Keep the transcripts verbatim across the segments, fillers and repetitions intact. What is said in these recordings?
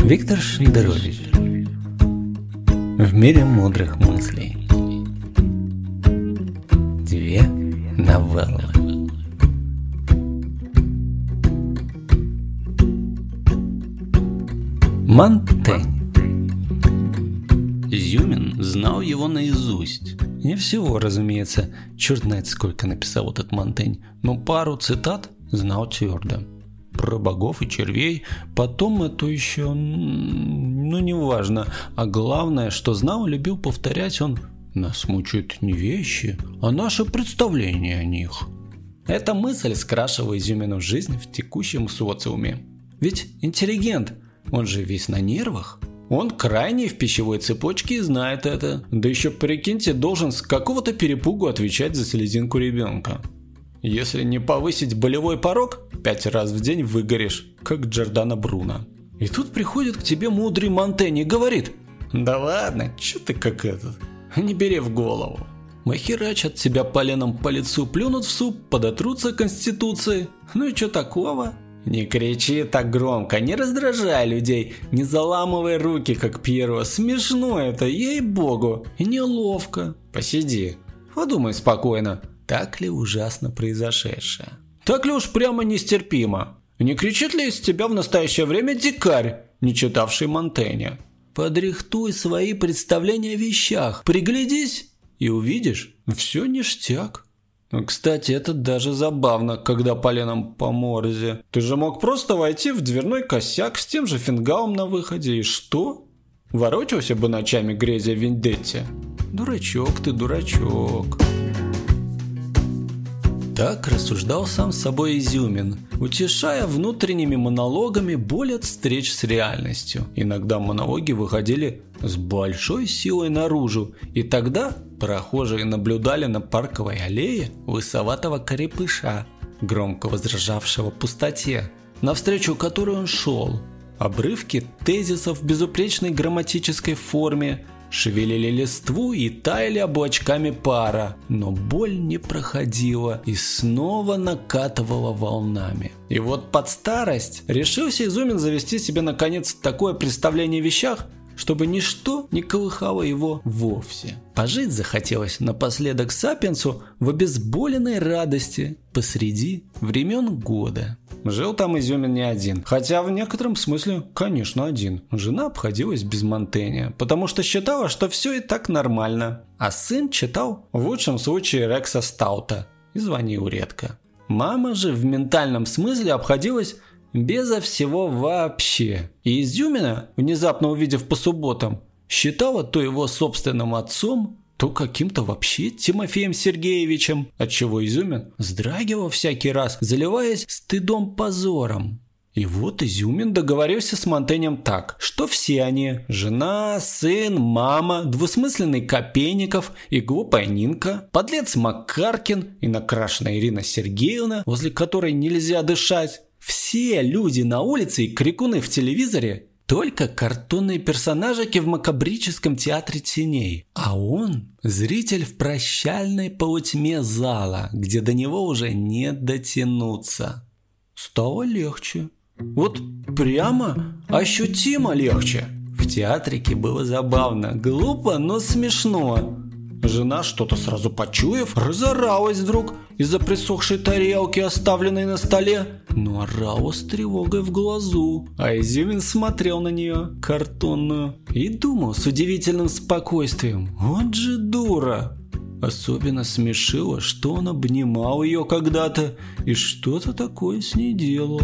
Виктор Шендерович. В мире мудрых мыслей. Две новеллы. Монтень. Изюмин знал его наизусть. Не всего, разумеется, черт знает сколько написал этот Монтень, но пару цитат знал твердо. Про богов и червей, потом это еще, ну не важно, а главное, что знал и любил повторять он: нас мучают не вещи, а наше представление о них. Эта мысль скрашивала Изюмину жизнь в текущем социуме. Ведь интеллигент, он же весь на нервах. Он крайний в пищевой цепочке и знает это. Да еще, прикиньте, должен с какого-то перепугу отвечать за слезинку ребенка. Если не повысить болевой порог, пять раз в день выгоришь, как Джордано Бруно. И тут приходит к тебе мудрый Монтень и говорит: да ладно, чё ты как этот, не бери в голову. Махерачат тебя поленом по лицу, плюнут в суп, подотрутся Конституцией. Ну и чё такого? Не кричи так громко, не раздражай людей, не заламывай руки, как Пьеро. Смешно это, ей-богу, и неловко. Посиди, подумай спокойно. Так ли ужасно произошедшее? Так ли уж прямо нестерпимо? Не кричит ли из тебя в настоящее время дикарь, не читавший Монтэня? Подрихтуй свои представления о вещах, приглядись и увидишь, все ништяк. Кстати, это даже забавно, когда поленом по морзе. Ты же мог просто войти в дверной косяк с тем же фингалом на выходе, и что? Ворочался бы ночами, грезя в Вендетте. Дурачок ты, дурачок. Так рассуждал сам с собой Изюмин, утешая внутренними монологами боль от встреч с реальностью. Иногда монологи выходили с большой силой наружу, и тогда прохожие наблюдали на парковой аллее лысоватого крепыша, громко возражавшего пустоте, навстречу которой он шел. Обрывки тезисов в безупречной грамматической форме шевелили листву и таяли облачками пара, но боль не проходила и снова накатывала волнами. И вот под старость решился Изюмин завести себе наконец такое представление о вещах, чтобы ничто не колыхало его вовсе. Пожить захотелось напоследок сапиенсу в обезболенной радости посреди времен года. Жил там Изюмин не один, хотя в некотором смысле, конечно, один. Жена обходилась без Монтэня, потому что считала, что все и так нормально. А сын читал в лучшем случае Рекса Стаута и звонил редко. Мама же в ментальном смысле обходилась безо всего вообще. И Изюмина, внезапно увидев по субботам, считала то его собственным отцом, то каким-то вообще Тимофеем Сергеевичем, отчего Изюмин вздрагивал всякий раз, заливаясь стыдом-позором. И вот Изюмин договорился с Монтенем так, что все они – жена, сын, мама, двусмысленный Копейников и глупая Нинка, подлец Макаркин и накрашенная Ирина Сергеевна, возле которой нельзя дышать. Все люди на улице и крикуны в телевизоре – только картонные персонажики в макабрическом театре теней. А он – зритель в прощальной полутьме зала, где до него уже не дотянуться. Стало легче. Вот прямо ощутимо легче. В театрике было забавно, глупо, но смешно. Жена, что-то сразу почуяв, разоралась вдруг из-за присохшей тарелки, оставленной на столе, но орала с тревогой в глазу. А Изюмин смотрел на нее, картонную, и думал с удивительным спокойствием: вот же дура. Особенно смешило, что он обнимал ее когда-то и что-то такое с ней делал.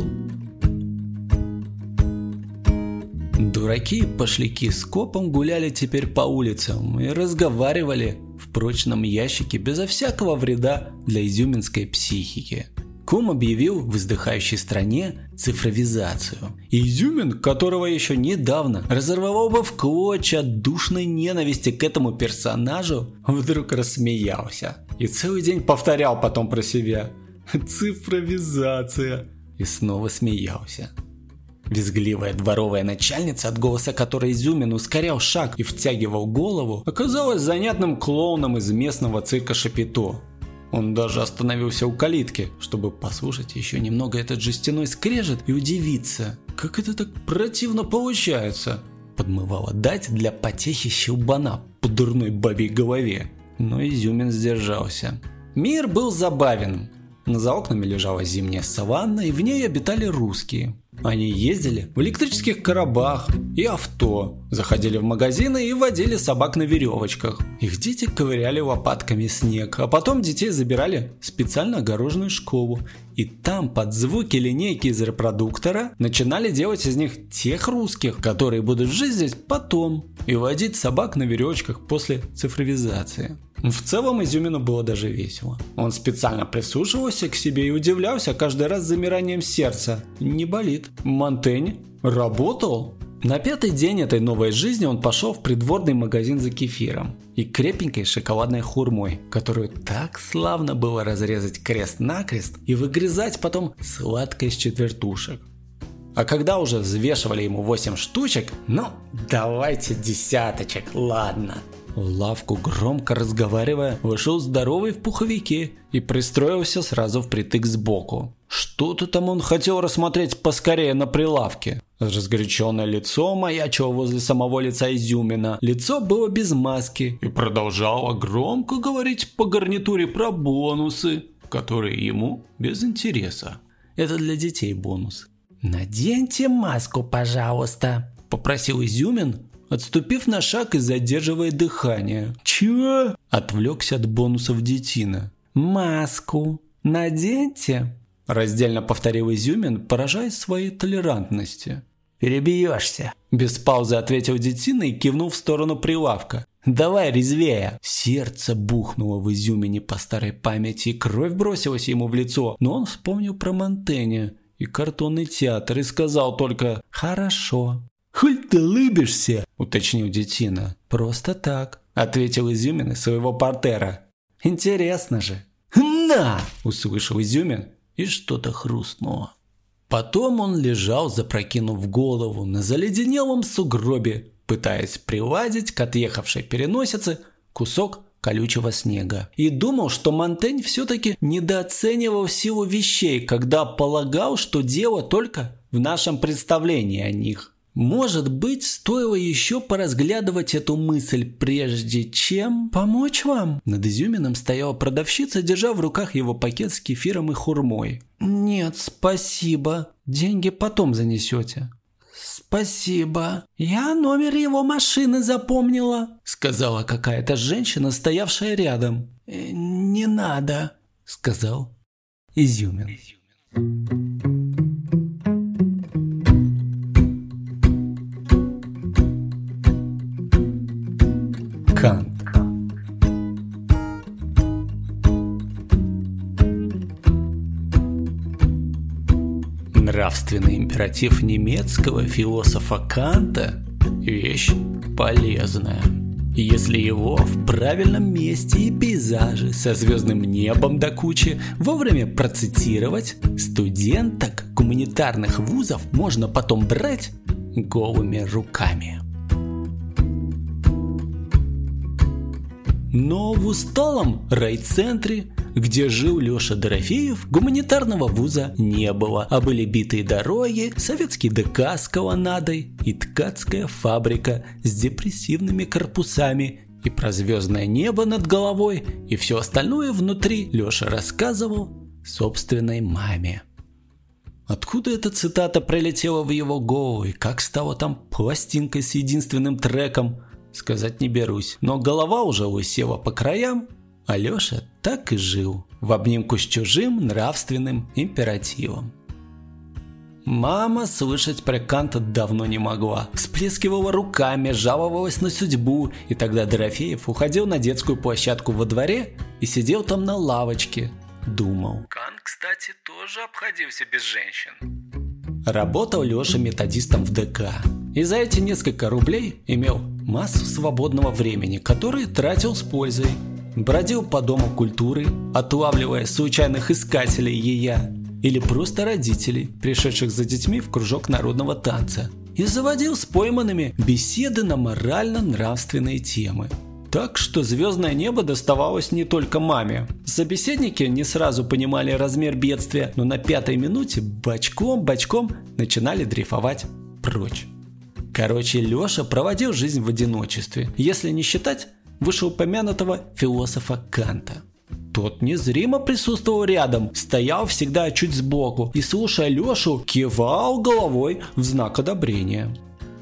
Дураки и пошляки скопом гуляли теперь по улицам и разговаривали в прочном ящике безо всякого вреда для изюминской психики. Кум объявил в издыхающей стране цифровизацию. И Изюмин, которого еще недавно разорвало бы в клочья от душной ненависти к этому персонажу, вдруг рассмеялся. И целый день повторял потом про себя: цифровизация. И снова смеялся. Визгливая дворовая начальница, от голоса которой Изюмин ускорял шаг и втягивал голову, оказалась занятным клоуном из местного цирка Шапито. Он даже остановился у калитки, чтобы послушать еще немного этот жестяной скрежет и удивиться, как это так противно получается. Подмывало дать для потехи щелбана по дурной бабьей голове, но Изюмин сдержался. Мир был забавен. За окнами лежала зимняя саванна, и в ней обитали русские. Они ездили в электрических коробах и авто, заходили в магазины и водили собак на веревочках. Их дети ковыряли лопатками снег, а потом детей забирали в специально огороженную школу. И там под звуки линейки из репродуктора начинали делать из них тех русских, которые будут жить здесь потом, и водить собак на веревочках после цифровизации. В целом Изюмину было даже весело. Он специально прислушивался к себе и удивлялся каждый раз замиранием сердца. Не болит. Монтень работал. На пятый день этой новой жизни он пошел в придворный магазин за кефиром и крепенькой шоколадной хурмой, которую так славно было разрезать крест-накрест и выгрызать потом сладко из четвертушек. А когда уже взвешивали ему восемь штучек, ну давайте десяточек, ладно. В лавку, громко разговаривая, вышел здоровый в пуховике и пристроился сразу впритык сбоку. Что-то там он хотел рассмотреть поскорее на прилавке. Разгоряченное лицо маячило возле самого лица Изюмина. Лицо было без маски и продолжало громко говорить по гарнитуре про бонусы, которые ему без интереса. Это для детей бонус. «Наденьте маску, пожалуйста», – попросил Изюмин, отступив на шаг и задерживая дыхание. «Чего?» – отвлекся от бонусов детина. «Маску наденьте», – раздельно повторил Изюмин, поражаясь своей толерантности. «Перебьешься», – без паузы ответил детина и кивнул в сторону прилавка. «Давай резвее!» Сердце бухнуло в Изюмине по старой памяти, и кровь бросилась ему в лицо, но он вспомнил про Монтэня и картонный театр и сказал только «Хорошо». «Hulь ты лыбишься?» – уточнил детина. «Просто так», – ответил Изюмин из своего портера. «Интересно же». «На!» – услышал Изюмин, и что-то хрустнуло. Потом он лежал, запрокинув голову на заледенелом сугробе, пытаясь приладить к отъехавшей переносице кусок колючего снега. И думал, что Монтень все-таки недооценивал силу вещей, когда полагал, что дело только в нашем представлении о них. Может быть, стоило еще поразглядывать эту мысль, прежде чем... «Помочь вам?» Над Изюминым стояла продавщица, держа в руках его пакет с кефиром и хурмой. «Нет, спасибо. Деньги потом занесете». «Спасибо. Я номер его машины запомнила», — сказала какая-то женщина, стоявшая рядом. «Не надо», — сказал Изюмин. Кант. Нравственный императив немецкого философа Канта – вещь полезная. Если его в правильном месте и пейзаже со звездным небом до кучи вовремя процитировать, студенток гуманитарных вузов можно потом брать голыми руками. Но в усталом райцентре, где жил Леша Дорофеев, гуманитарного вуза не было, а были битые дороги, советский ДК с колоннадой и ткацкая фабрика с депрессивными корпусами и про звездное небо над головой, и все остальное внутри Леша рассказывал собственной маме. Откуда эта цитата прилетела в его голову и как стала там пластинкой с единственным треком, сказать не берусь, но голова уже лысела по краям, а Леша так и жил в обнимку с чужим нравственным императивом. Мама слышать про Канта давно не могла, всплескивала руками, жаловалась на судьбу, и тогда Дорофеев уходил на детскую площадку во дворе и сидел там на лавочке, думал. Кант, кстати, тоже обходился без женщин. Работал Леша методистом в ДК, и за эти несколько рублей имел массу свободного времени, который тратил с пользой. Бродил по дому культуры, отлавливая случайных искателей ея или просто родителей, пришедших за детьми в кружок народного танца, и заводил с пойманными беседы на морально-нравственные темы. Так что звездное небо доставалось не только маме. Собеседники не сразу понимали размер бедствия, но на пятой минуте бочком-бочком начинали дрейфовать прочь. Короче, Леша проводил жизнь в одиночестве, если не считать вышеупомянутого философа Канта. Тот незримо присутствовал рядом, стоял всегда чуть сбоку и, слушая Лешу, кивал головой в знак одобрения.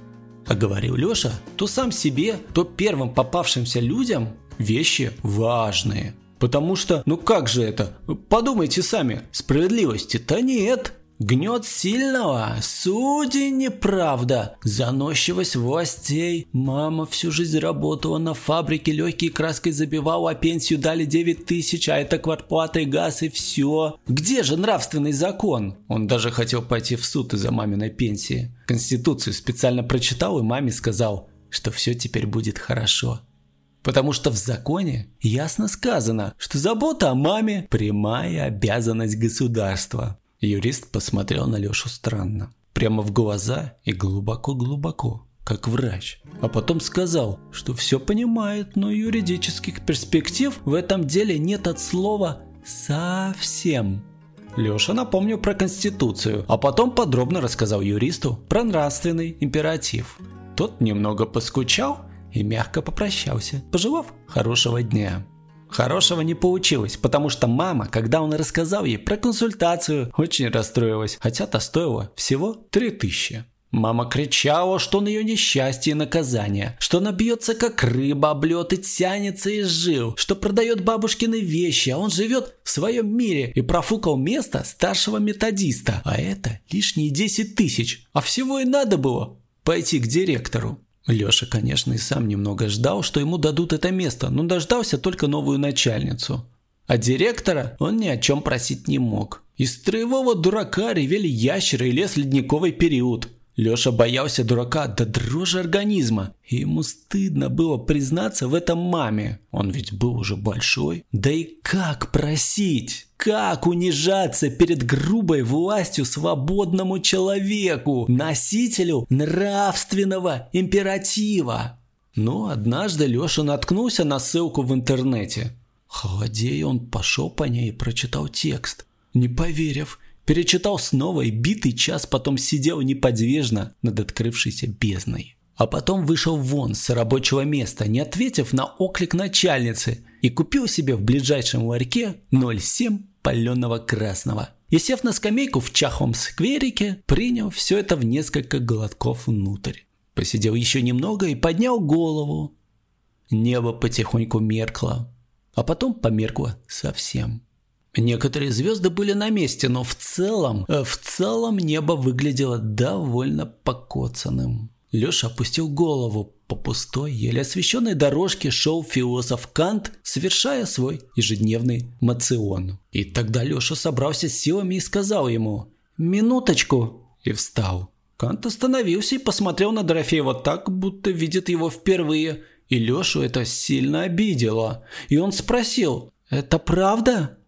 А говорил Леша то сам себе, то первым попавшимся людям вещи важные. Потому что, ну как же это? Подумайте сами, справедливости-то нет. Гнет сильного, судей неправда, заносчивость властей. Мама всю жизнь работала на фабрике, легкой краской забивала, а пенсию дали девять тысяч, а это квартплата и газ и все. Где же нравственный закон? Он даже хотел пойти в суд из-за маминой пенсии. Конституцию специально прочитал и маме сказал, что все теперь будет хорошо. Потому что в законе ясно сказано, что забота о маме – прямая обязанность государства. Юрист посмотрел на Лешу странно, прямо в глаза и глубоко-глубоко, как врач. А потом сказал, что все понимает, но юридических перспектив в этом деле нет от слова «совсем». Леша напомнил про Конституцию, а потом подробно рассказал юристу про нравственный императив. Тот немного поскучал и мягко попрощался, пожелав хорошего дня. Хорошего не получилось, потому что мама, когда он рассказал ей про консультацию, очень расстроилась, хотя та стоила всего три тысячи. Мама кричала, что на ее несчастье и наказание, что она бьется как рыба об лед и тянется из жил, что продает бабушкины вещи, а он живет в своем мире и профукал место старшего методиста, а это лишние десять тысяч, а всего и надо было пойти к директору. Леша, конечно, и сам немного ждал, что ему дадут это место, но дождался только новую начальницу. А директора он ни о чем просить не мог. Из строевого дурака ревели ящеры и лез ледниковый период. Леша боялся дурака до дрожи организма, и ему стыдно было признаться в этом маме. Он ведь был уже большой. Да и как просить? Как унижаться перед грубой властью свободному человеку, носителю нравственного императива? Но однажды Леша наткнулся на ссылку в интернете. Холодея, он пошел по ней и прочитал текст. Не поверив, перечитал снова и битый час потом сидел неподвижно над открывшейся бездной. А потом вышел вон с рабочего места, не ответив на оклик начальницы, и купил себе в ближайшем ларьке ноль семь паленого красного. И, сев на скамейку в чахлом скверике, принял все это в несколько глотков внутрь. Посидел еще немного и поднял голову. Небо потихоньку меркло, а потом померкло совсем. Некоторые звезды были на месте, но в целом, в целом небо выглядело довольно покоцанным. Леша опустил голову. По пустой, еле освещенной дорожке шел философ Кант, совершая свой ежедневный моцион. И тогда Леша собрался с силами и сказал ему «Минуточку!» и встал. Кант остановился и посмотрел на Дорофеева так, будто видит его впервые. И Лешу это сильно обидело. И он спросил «Это правда?»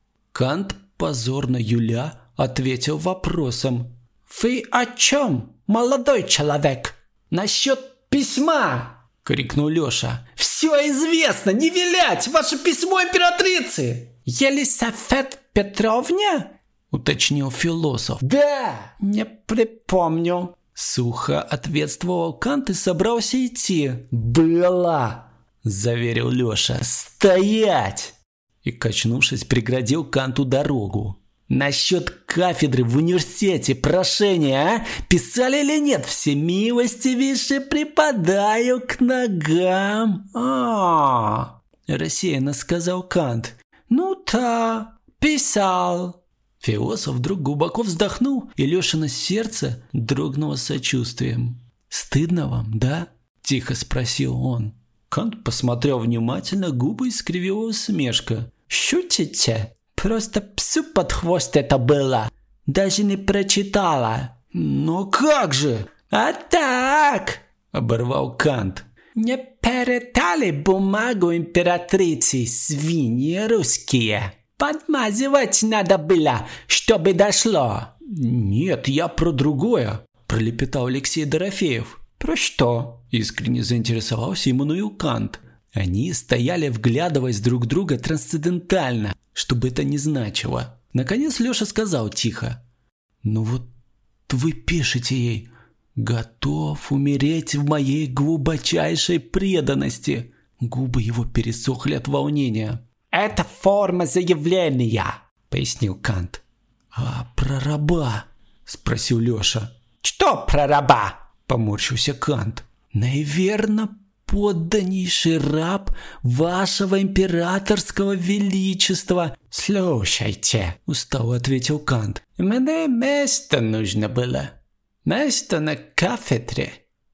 Кант, позорно юля, ответил вопросом. «Вы о чем, молодой человек? Насчет письма!» — крикнул Леша. «Все известно! Не вилять! Ваше письмо императрицы!» «Елисавет Петровне?» — уточнил философ. «Да!» «Не припомню!» — сухо ответствовал Кант и собрался идти. «Была!» — заверил Леша. «Стоять!» И, качнувшись, преградил Канту дорогу. «Насчет кафедры в университете прошение, а? Писали или нет? Всемилостивейше припадаю к ногам». «А-а-а!» – рассеянно сказал Кант. «Ну да, писал». Философ вдруг глубоко вздохнул, и Лешино сердце дрогнуло сочувствием. «Стыдно вам, да?» – тихо спросил он. Кант посмотрел внимательно, губы искривила усмешка. «Шутите? Просто псу под хвост это было. Даже не прочитала». «Но как же?» «А так!» – оборвал Кант. «Не передали бумагу императрице, свиньи русские. Подмазывать надо было, чтобы дошло». «Нет, я про другое», – пролепетал Алексей Дорофеев. «Про что?» – искренне заинтересовался Иммануил Кант. Они стояли, вглядываясь друг в друга трансцендентально, что бы это ни значило. Наконец Леша сказал тихо: «Ну вот вы пишете ей: готов умереть в моей глубочайшей преданности». Губы его пересохли от волнения. «Это форма заявления», — пояснил Кант. «А про раба?» — спросил Леша. «Что про раба?» — поморщился Кант. «Наверно, подданнейший раб вашего императорского величества». «Слушайте», — устало ответил Кант, — «мне место нужно было. Место на кафедре.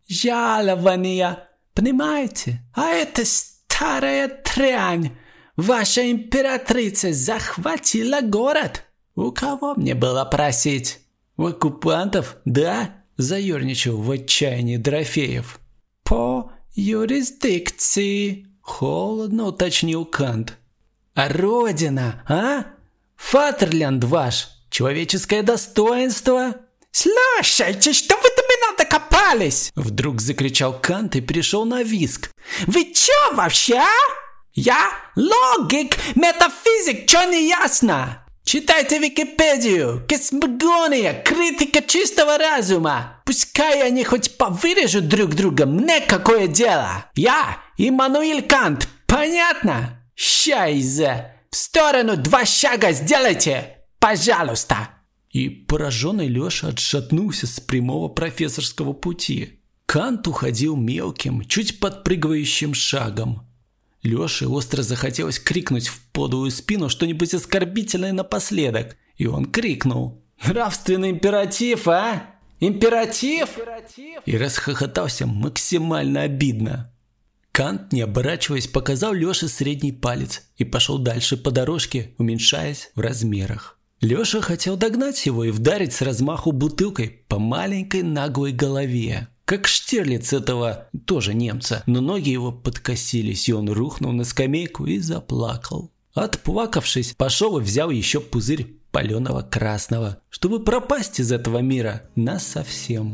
Жалования, понимаете? А это старая трянь. Ваша императрица захватила город. У кого мне было просить? У оккупантов, да?» — заерничал в отчаянии Дорофеев. «По юрисдикции», — холодно уточнил Кант. «А родина, а? Фатерлянд ваш, человеческое достоинство?» «Слушайте, что вы до меня докопались?» Вдруг закричал Кант и перешел на визг. «Вы чё вообще, а? Я логик, метафизик, чё не ясно? Читайте Википедию, космогония, критика чистого разума. Пускай они хоть повырежут друг друга, мне какое дело? Я Иммануил Кант, понятно? Шайзе, в сторону два шага сделайте, пожалуйста». И пораженный Леша отшатнулся с прямого профессорского пути. Кант уходил мелким, чуть подпрыгивающим шагом. Леше остро захотелось крикнуть в подлую спину что-нибудь оскорбительное напоследок. И он крикнул: «Нравственный императив, а? Императив?» И расхохотался максимально обидно. Кант, не оборачиваясь, показал Леше средний палец и пошел дальше по дорожке, уменьшаясь в размерах. Леша хотел догнать его и вдарить с размаху бутылкой по маленькой наглой голове, как Штирлиц этого тоже немца, но ноги его подкосились, и он рухнул на скамейку и заплакал. Отплакавшись, пошел и взял еще пузырь паленого красного, чтобы пропасть из этого мира насовсем.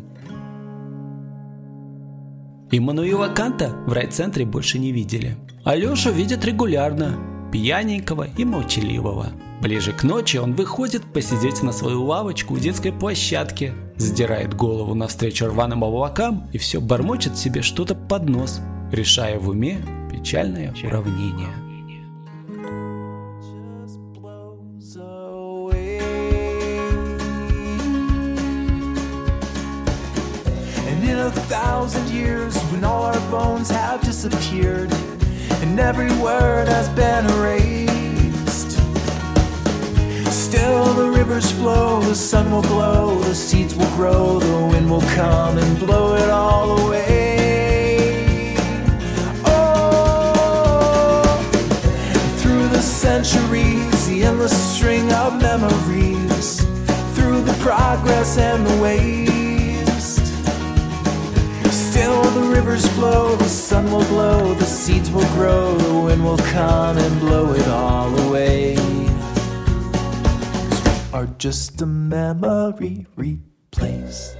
Иммануила Канта в райцентре больше не видели, а Лешу видят регулярно, пьяненького и молчаливого. Ближе к ночи он выходит посидеть на свою лавочку у детской площадки, задирает голову навстречу рваным облакам и все бормочет себе что-то под нос, решая в уме печальное уравнение. Still the rivers flow, the sun will glow, the seeds will grow, the wind will come and blow it all away. Oh, through the centuries, the endless string of memories, through the progress and the waste. Still the rivers flow, the sun will glow, the seeds will grow, the wind will come and blow it all away. Are just a memory replaced.